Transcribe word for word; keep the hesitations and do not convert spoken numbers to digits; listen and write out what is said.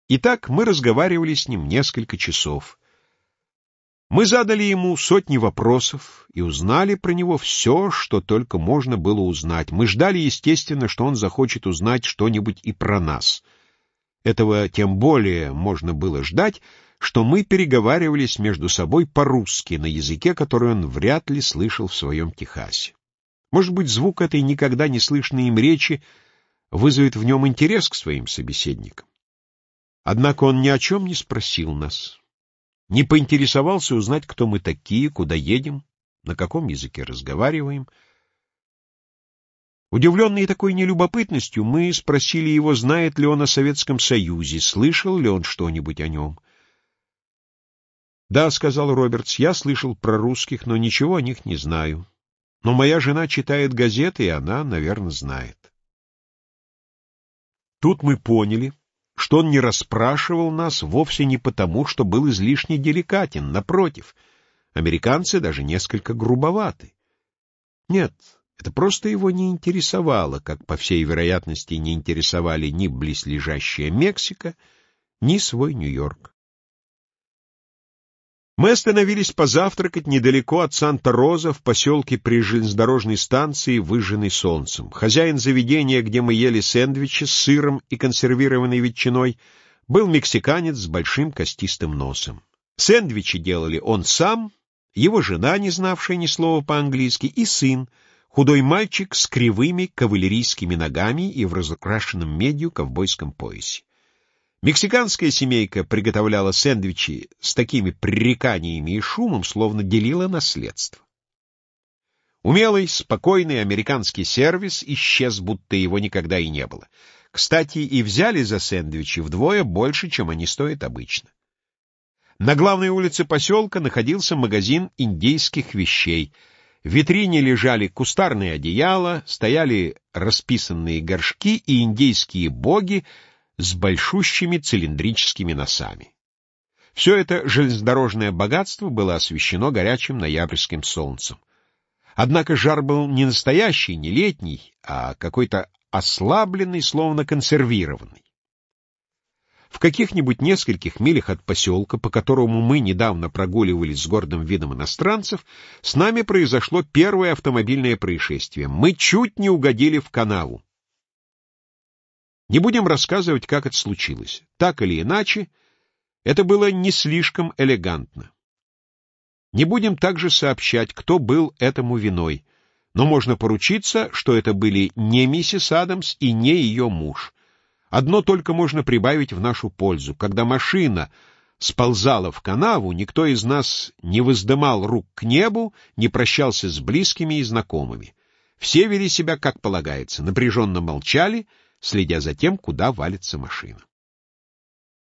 Итак, мы разговаривали с ним несколько часов. Мы задали ему сотни вопросов и узнали про него все, что только можно было узнать. Мы ждали, естественно, что он захочет узнать что-нибудь и про нас. Этого тем более можно было ждать, что мы переговаривались между собой по-русски, на языке, который он вряд ли слышал в своем Техасе. Может быть, звук этой никогда не слышной им речи вызовет в нем интерес к своим собеседникам. Однако он ни о чем не спросил нас, не поинтересовался узнать, кто мы такие, куда едем, на каком языке разговариваем. Удивленные такой нелюбопытностью, мы спросили его, знает ли он о Советском Союзе, слышал ли он что-нибудь о нем. «Да», — сказал Робертс, — «я слышал про русских, но ничего о них не знаю. Но моя жена читает газеты, и она, наверное, знает». Тут мы поняли, что он не расспрашивал нас вовсе не потому, что был излишне деликатен. Напротив, американцы даже несколько грубоваты. Нет, это просто его не интересовало, как, по всей вероятности, не интересовали ни близлежащая Мексика, ни свой Нью-Йорк. Мы остановились позавтракать недалеко от Санта-Роза в поселке при железнодорожной станции, выжженной солнцем. Хозяин заведения, где мы ели сэндвичи с сыром и консервированной ветчиной, был мексиканец с большим костистым носом. Сэндвичи делали он сам, его жена, не знавшая ни слова по-английски, и сын, худой мальчик с кривыми кавалерийскими ногами и в разукрашенном медью ковбойском поясе. Мексиканская семейка приготовляла сэндвичи с такими пререканиями и шумом, словно делила наследство. Умелый, спокойный американский сервис исчез, будто его никогда и не было. Кстати, и взяли за сэндвичи вдвое больше, чем они стоят обычно. На главной улице поселка находился магазин индейских вещей. В витрине лежали кустарные одеяла, стояли расписанные горшки и индейские боги с большущими цилиндрическими носами. Все это железнодорожное богатство было освещено горячим ноябрьским солнцем. Однако жар был не настоящий, не летний, а какой-то ослабленный, словно консервированный. В каких-нибудь нескольких милях от поселка, по которому мы недавно прогуливались с гордым видом иностранцев, с нами произошло первое автомобильное происшествие. Мы чуть не угодили в канаву. Не будем рассказывать, как это случилось. Так или иначе, это было не слишком элегантно. Не будем также сообщать, кто был этому виной, но можно поручиться, что это были не миссис Адамс и не ее муж. Одно только можно прибавить в нашу пользу. Когда машина сползала в канаву, никто из нас не воздымал рук к небу, не прощался с близкими и знакомыми. Все вели себя, как полагается, напряженно молчали, следя за тем, куда валится машина.